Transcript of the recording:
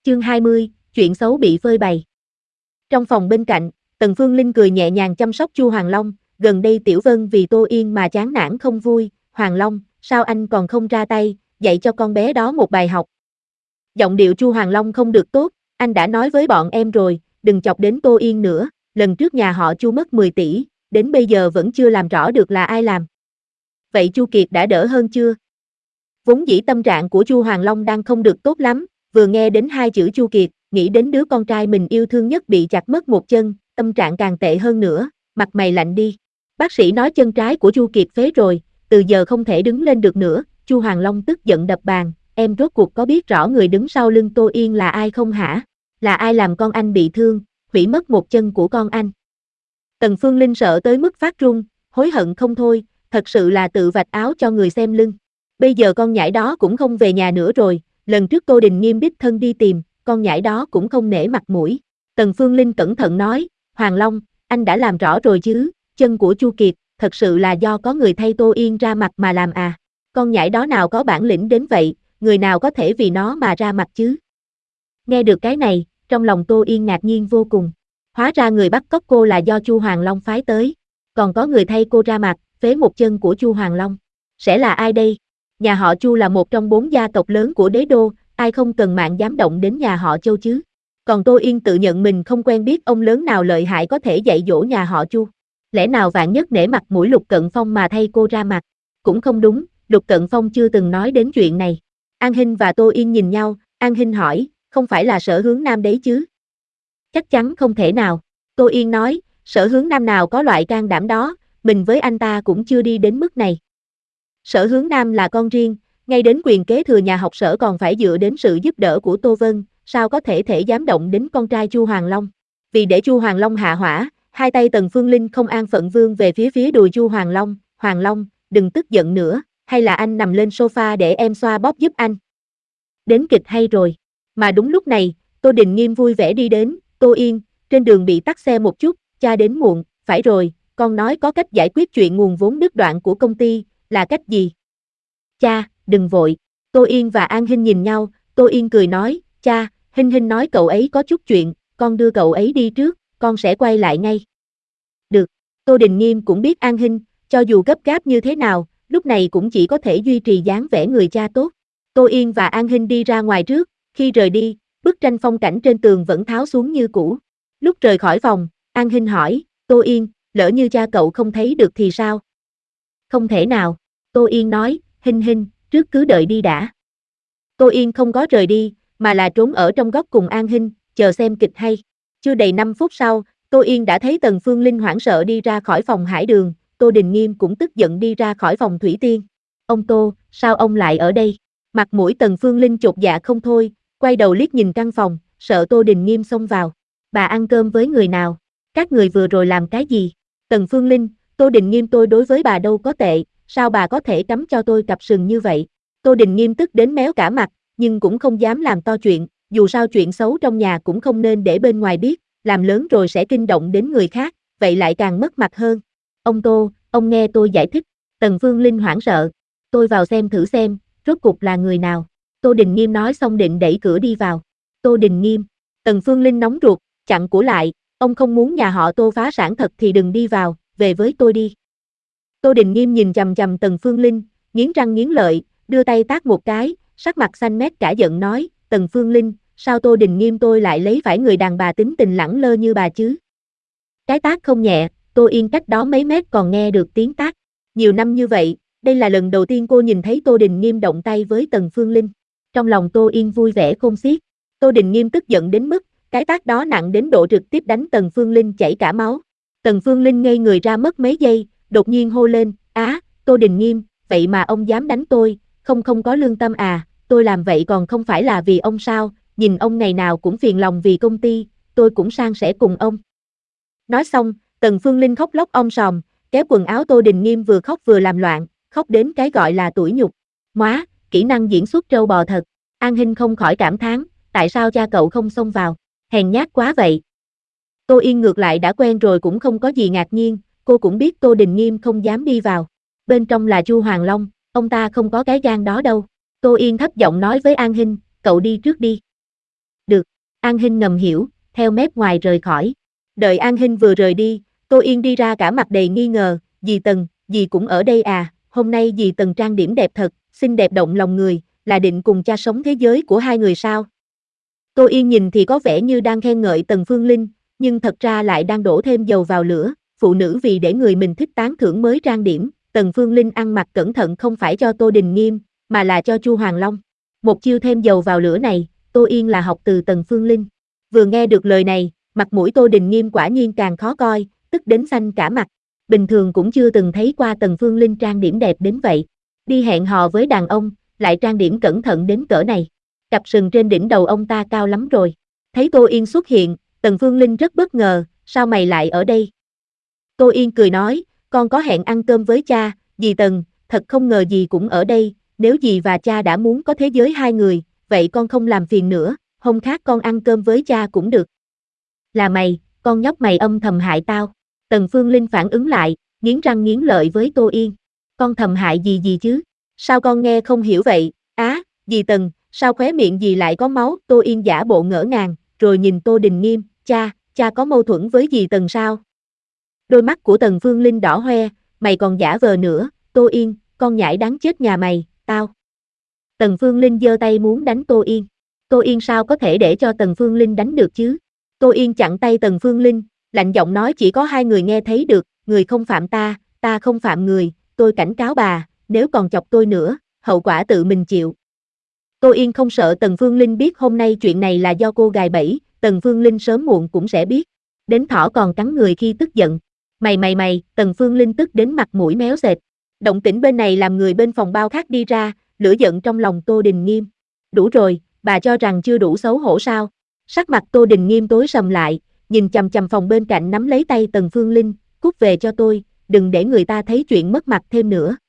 Chương 20, chuyện xấu bị phơi bày. Trong phòng bên cạnh, Tần Phương Linh cười nhẹ nhàng chăm sóc Chu Hoàng Long, gần đây Tiểu Vân vì Tô Yên mà chán nản không vui, Hoàng Long, sao anh còn không ra tay, dạy cho con bé đó một bài học. Giọng điệu Chu Hoàng Long không được tốt, anh đã nói với bọn em rồi, đừng chọc đến Tô Yên nữa, lần trước nhà họ Chu mất 10 tỷ, đến bây giờ vẫn chưa làm rõ được là ai làm. Vậy Chu Kiệt đã đỡ hơn chưa? Vốn dĩ tâm trạng của Chu Hoàng Long đang không được tốt lắm, vừa nghe đến hai chữ Chu Kiệt, nghĩ đến đứa con trai mình yêu thương nhất bị chặt mất một chân, tâm trạng càng tệ hơn nữa, mặt mày lạnh đi. Bác sĩ nói chân trái của Chu Kiệt phế rồi, từ giờ không thể đứng lên được nữa. Chu Hoàng Long tức giận đập bàn, em rốt cuộc có biết rõ người đứng sau lưng Tô Yên là ai không hả? Là ai làm con anh bị thương, hủy mất một chân của con anh? Tần Phương Linh sợ tới mức phát run, hối hận không thôi, thật sự là tự vạch áo cho người xem lưng. Bây giờ con nhãi đó cũng không về nhà nữa rồi, lần trước Tô Đình Nghiêm đích thân đi tìm, con nhãi đó cũng không nể mặt mũi. Tần Phương Linh cẩn thận nói, Hoàng Long, anh đã làm rõ rồi chứ, chân của Chu Kiệt, thật sự là do có người thay Tô Yên ra mặt mà làm à. Con nhãi đó nào có bản lĩnh đến vậy, người nào có thể vì nó mà ra mặt chứ. Nghe được cái này, trong lòng Tô Yên ngạc nhiên vô cùng. Hóa ra người bắt cóc cô là do Chu Hoàng Long phái tới. Còn có người thay cô ra mặt, phế một chân của Chu Hoàng Long. Sẽ là ai đây? Nhà họ Chu là một trong 4 gia tộc lớn của đế đô, ai không cần mạng dám động đến nhà họ Châu chứ. Còn Tô Yên tự nhận mình không quen biết ông lớn nào lợi hại có thể dạy dỗ nhà họ Chu. Lẽ nào Vạn Nhất nể mặt mũi Lục Cận Phong mà thay cô ra mặt? Cũng không đúng, Lục Cận Phong chưa từng nói đến chuyện này. An Hinh và Tô Yên nhìn nhau, An Hinh hỏi, không phải là Sở Hướng Nam đấy chứ? Chắc chắn không thể nào. Tô Yên nói, Sở Hướng Nam nào có loại can đảm đó, mình với anh ta cũng chưa đi đến mức này. Sở Hướng Nam là con riêng, ngay đến quyền kế thừa nhà học Sở còn phải dựa đến sự giúp đỡ của Tô Vân, sao có thể dám động đến con trai Chu Hoàng Long. Vì để Chu Hoàng Long hạ hỏa, hai tay Tần Phương Linh không an phận vươn về phía đùi Chu Hoàng Long, đừng tức giận nữa, hay là anh nằm lên sofa để em xoa bóp giúp anh. Đến kịch hay rồi. Mà đúng lúc này, Tô Đình Nghiêm vui vẻ đi đến, Tô Yên, trên đường bị tắc xe một chút, cha đến muộn, phải rồi, con nói có cách giải quyết chuyện nguồn vốn đứt đoạn của công ty, là cách gì? Cha, đừng vội. Tô Yên và An Hinh nhìn nhau, Tô Yên cười nói, cha, Hinh nói cậu ấy có chút chuyện, con đưa cậu ấy đi trước, con sẽ quay lại ngay. Được, Tô Đình Nghiêm cũng biết An Hinh, cho dù gấp gáp như thế nào, lúc này cũng chỉ có thể duy trì dáng vẻ người cha tốt. Tô Yên và An Hinh đi ra ngoài trước, khi rời đi, bức tranh phong cảnh trên tường vẫn tháo xuống như cũ. Lúc rời khỏi phòng, An Hinh hỏi, Tô Yên, lỡ như cha cậu không thấy được thì sao? Không thể nào, Tô Yên nói, Hinh, trước cứ đợi đi đã. Tô Yên không có rời đi, mà là trốn ở trong góc cùng An Hinh, chờ xem kịch hay. Chưa đầy 5 phút sau, Tô Yên đã thấy Tần Phương Linh hoảng sợ đi ra khỏi phòng Hải Đường, Tô Đình Nghiêm cũng tức giận đi ra khỏi phòng Thủy Tiên. Ông Tô, sao ông lại ở đây? Mặt mũi Tần Phương Linh chột dạ không thôi, quay đầu liếc nhìn căn phòng, sợ Tô Đình Nghiêm xông vào. Bà ăn cơm với người nào? Các người vừa rồi làm cái gì? Tần Phương Linh, Tô Đình Nghiêm tôi đối với bà đâu có tệ, sao bà có thể cắm cho tôi cặp sừng như vậy? Tô Đình Nghiêm tức đến méo cả mặt, nhưng cũng không dám làm to chuyện, dù sao chuyện xấu trong nhà cũng không nên để bên ngoài biết, làm lớn rồi sẽ kinh động đến người khác, vậy lại càng mất mặt hơn. Ông Tô, ông nghe tôi giải thích. Tần Phương Linh hoảng sợ. Tôi vào xem thử xem, rốt cuộc là người nào. Tô Đình Nghiêm nói xong định đẩy cửa đi vào. Tô Đình Nghiêm. Tần Phương Linh nóng ruột, chặn cổ lại, ông không muốn nhà họ Tô phá sản thật thì đừng đi vào, về với tôi đi. Tô Đình Nghiêm nhìn chằm chằm Tần Phương Linh, nghiến răng nghiến lợi, đưa tay tát một cái, sắc mặt xanh mét cả giận nói, Tần Phương Linh, sao Tô Đình Nghiêm tôi lại lấy phải người đàn bà tính tình lẳng lơ như bà chứ? Cái tát không nhẹ, Tô Yên cách đó mấy mét còn nghe được tiếng tát. Nhiều năm như vậy, đây là lần đầu tiên cô nhìn thấy Tô Đình Nghiêm động tay với Tần Phương Linh. Trong lòng Tô Yên vui vẻ khôn xiết. Tô Đình Nghiêm tức giận đến mức, cái tát đó nặng đến độ trực tiếp đánh Tần Phương Linh chảy cả máu. Tần Phương Linh ngây người ra mất mấy giây, đột nhiên hô lên, Tô Đình Nghiêm, vậy mà ông dám đánh tôi, không có lương tâm à, tôi làm vậy còn không phải là vì ông sao, nhìn ông ngày nào cũng phiền lòng vì công ty, tôi cũng san sẻ cùng ông. Nói xong, Tần Phương Linh khóc lóc om sòm, kéo quần áo Tô Đình Nghiêm vừa khóc vừa làm loạn, khóc đến cái gọi là tủi nhục. Móa, kỹ năng diễn xuất trâu bò thật. An Hinh không khỏi cảm thán, tại sao cha cậu không xông vào, hèn nhát quá vậy. Tô Yên ngược lại đã quen rồi cũng không có gì ngạc nhiên, cô cũng biết Tô Đình Nghiêm không dám đi vào. Bên trong là Chu Hoàng Long, ông ta không có cái gan đó đâu. Tô Yên thấp giọng nói với An Hinh, cậu đi trước đi. Được. An Hinh ngầm hiểu, theo mép ngoài rời khỏi. Đợi An Hinh vừa rời đi, Tô Yên đi ra cả mặt đầy nghi ngờ, dì Tần, dì cũng ở đây à, hôm nay dì Tần trang điểm đẹp thật, xinh đẹp động lòng người, là định cùng cha sống thế giới của hai người sao? Tô Yên nhìn thì có vẻ như đang khen ngợi Tần Phương Linh, nhưng thật ra lại đang đổ thêm dầu vào lửa, phụ nữ vì để người mình thích tán thưởng mới trang điểm, Tần Phương Linh ăn mặc cẩn thận không phải cho Tô Đình Nghiêm, mà là cho Chu Hoàng Long. Một chiêu thêm dầu vào lửa này, Tô Yên là học từ Tần Phương Linh. Vừa nghe được lời này, mặt mũi Tô Đình Nghiêm quả nhiên càng khó coi, tức đến xanh cả mặt. Bình thường cũng chưa từng thấy qua Tần Phương Linh trang điểm đẹp đến vậy. Đi hẹn hò với đàn ông, lại trang điểm cẩn thận đến cỡ này. Cặp sừng trên đỉnh đầu ông ta cao lắm rồi. Thấy Tô Yên xuất hiện, Tần Phương Linh rất bất ngờ, sao mày lại ở đây? Tô Yên cười nói, con có hẹn ăn cơm với cha, dì Tần, thật không ngờ dì cũng ở đây, nếu dì và cha đã muốn có thế giới hai người, vậy con không làm phiền nữa, hôm khác con ăn cơm với cha cũng được. Là mày, con nhóc mày âm thầm hại tao. Tần Phương Linh phản ứng lại, nghiến răng nghiến lợi với Tô Yên. Con thầm hại gì chứ? Sao con nghe không hiểu vậy? Á, dì Tần, sao khóe miệng dì lại có máu? Tô Yên giả bộ ngỡ ngàng, rồi nhìn Tô Đình Nghiêm, cha có mâu thuẫn với dì Tần sao? Đôi mắt của Tần Phương Linh đỏ hoe, mày còn giả vờ nữa, Tô Yên, con nhãi đáng chết nhà mày, tao. Tần Phương Linh giơ tay muốn đánh Tô Yên. Tô Yên sao có thể để cho Tần Phương Linh đánh được chứ? Tô Yên chặn tay Tần Phương Linh, lạnh giọng nói chỉ có hai người nghe thấy được, người không phạm ta không phạm người, tôi cảnh cáo bà, nếu còn chọc tôi nữa, hậu quả tự mình chịu. Tô Yên không sợ Tần Phương Linh biết hôm nay chuyện này là do cô gài bẫy, Tần Phương Linh sớm muộn cũng sẽ biết. Đến thỏ còn cắn người khi tức giận. Mày, Tần Phương Linh tức đến mặt mũi méo sệt. Động tĩnh bên này làm người bên phòng bao khác đi ra, lửa giận trong lòng Tô Đình Nghiêm. Đủ rồi, bà cho rằng chưa đủ xấu hổ sao? Sắc mặt Tô Đình Nghiêm tối sầm lại, nhìn chằm chằm phòng bên cạnh nắm lấy tay Tần Phương Linh, cút về cho tôi, đừng để người ta thấy chuyện mất mặt thêm nữa.